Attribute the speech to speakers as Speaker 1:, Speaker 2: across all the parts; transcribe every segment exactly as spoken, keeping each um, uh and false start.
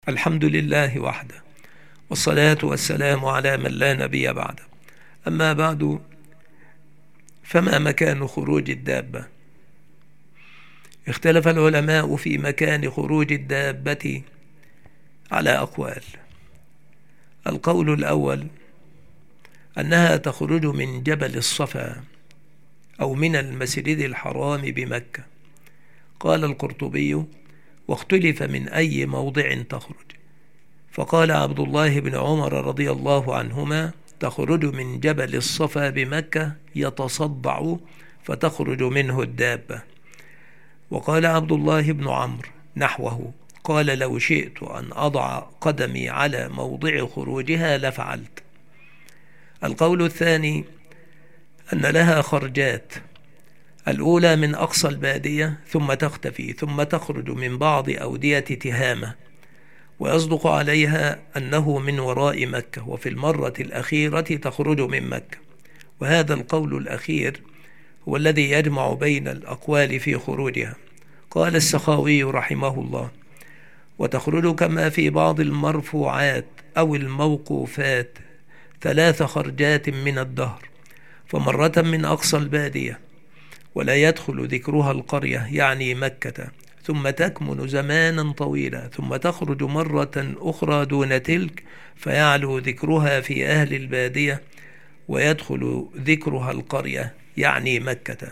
Speaker 1: الحمد لله وحده، والصلاة والسلام على من لا نبي بعده. أما بعد، فما مكان خروج الدابة؟ اختلف العلماء في مكان خروج الدابة على أقوال. القول الأول أنها تخرج من جبل الصفا أو من المسجد الحرام بمكة. قال القرطبي: واختلف من أي موضع تخرج، فقال عبد الله بن عمر رضي الله عنهما: تخرج من جبل الصفا بمكة يتصدع فتخرج منه الدابة. وقال عبد الله بن عمرو نحوه، قال: لو شئت أن أضع قدمي على موضع خروجها لفعلت. القول الثاني أن لها خرجات، الأولى من أقصى البادية ثم تختفي ثم تخرج من بعض أودية تهامة، ويصدق عليها أنه من وراء مكة، وفي المرة الأخيرة تخرج من مكة. وهذا القول الأخير هو الذي يجمع بين الأقوال في خروجها. قال السخاوي رحمه الله: وتخرج كما في بعض المرفوعات أو الموقوفات ثلاث خرجات من الدهر، فمرة من أقصى البادية ولا يدخل ذكرها القرية يعني مكة، ثم تكمن زمانا طويلا، ثم تخرج مرة أخرى دون تلك فيعلو ذكرها في أهل البادية ويدخل ذكرها القرية يعني مكة.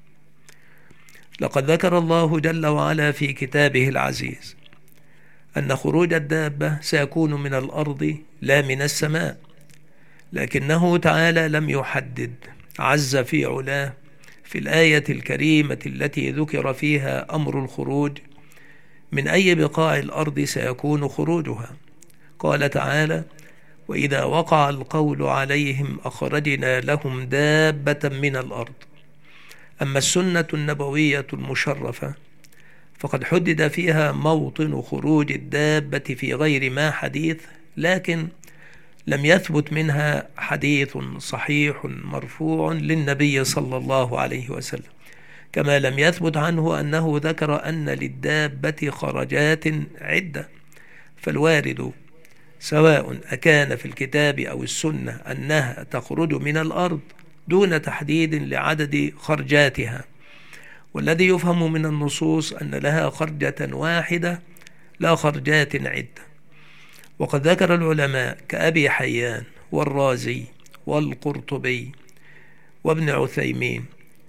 Speaker 1: لقد ذكر الله جل وعلا في كتابه العزيز أن خروج الدابة سيكون من الأرض لا من السماء، لكنه تعالى لم يحدد عز في علاه في الآية الكريمة التي ذكر فيها أمر الخروج من أي بقاع الأرض سيكون خروجها. قال تعالى: وإذا وقع القول عليهم أخرجنا لهم دابة من الأرض. أما السنة النبوية المشرفة فقد حدد فيها موطن خروج الدابة في غير ما حديث، لكن لم يثبت منها حديث صحيح مرفوع للنبي صلى الله عليه وسلم، كما لم يثبت عنه أنه ذكر أن للدابة خرجات عدة. فالوارد سواء أكان في الكتاب أو السنة أنها تخرج من الأرض دون تحديد لعدد خرجاتها، والذي يفهم من النصوص أن لها خرجة واحدة لا خرجات عدة. وقد ذكر العلماء كأبي حيان والرازي والقرطبي وابن عثيمين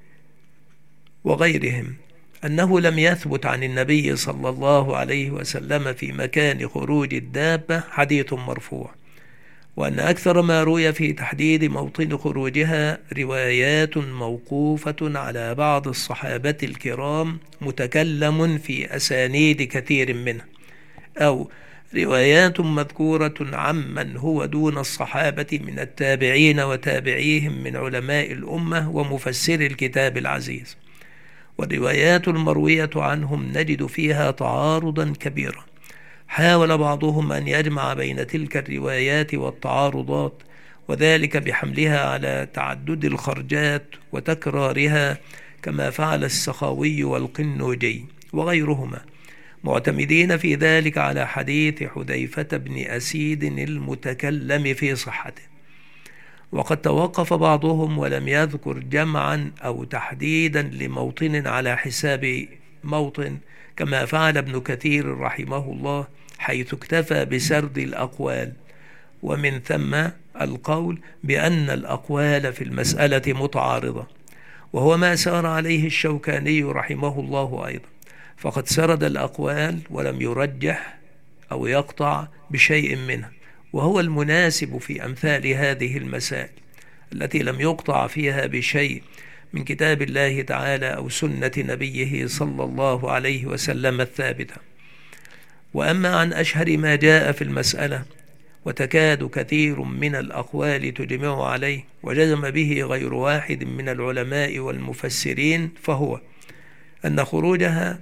Speaker 1: وغيرهم أنه لم يثبت عن النبي صلى الله عليه وسلم في مكان خروج الدابة حديث مرفوع، وأن أكثر ما روي في تحديد موطن خروجها روايات موقوفة على بعض الصحابة الكرام متكلم في أسانيد كثير منها، أو روايات مذكورة عمن هو دون الصحابة من التابعين وتابعيهم من علماء الأمة ومفسر الكتاب العزيز. والروايات المروية عنهم نجد فيها تعارضا كبيرا، حاول بعضهم أن يجمع بين تلك الروايات والتعارضات، وذلك بحملها على تعدد الخرجات وتكرارها كما فعل السخاوي والقنوجي وغيرهما، معتمدين في ذلك على حديث حذيفة بن أسيد المتكلم في صحته. وقد توقف بعضهم ولم يذكر جمعا أو تحديدا لموطن على حساب موطن، كما فعل ابن كثير رحمه الله، حيث اكتفى بسرد الأقوال، ومن ثم القول بأن الأقوال في المسألة متعارضة، وهو ما سار عليه الشوكاني رحمه الله أيضا، فقد سرد الأقوال ولم يرجح أو يقطع بشيء منها، وهو المناسب في أمثال هذه المسائل التي لم يقطع فيها بشيء من كتاب الله تعالى أو سنة نبيه صلى الله عليه وسلم الثابتة. وأما عن أشهر ما جاء في المسألة، وتكاد كثير من الأقوال تجمع عليه وجزم به غير واحد من العلماء والمفسرين، فهو أن خروجها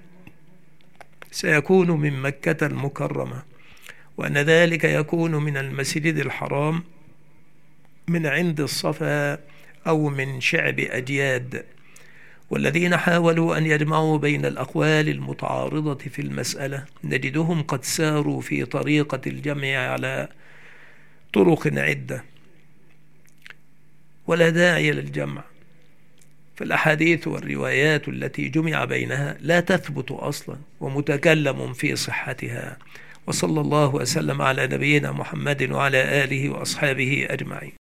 Speaker 1: سيكون من مكة المكرمة، وأن ذلك يكون من المسجد الحرام من عند الصفا أو من شعب أجياد، والذين حاولوا أن يجمعوا بين الأقوال المتعارضة في المسألة نجدهم قد ساروا في طريقة الجمع على طرق عدة، ولا داعي للجمع، فالأحاديث والروايات التي جمع بينها لا تثبت أصلا ومتكلم في صحتها. وصلى الله وسلم على نبينا محمد وعلى آله وأصحابه أجمعين.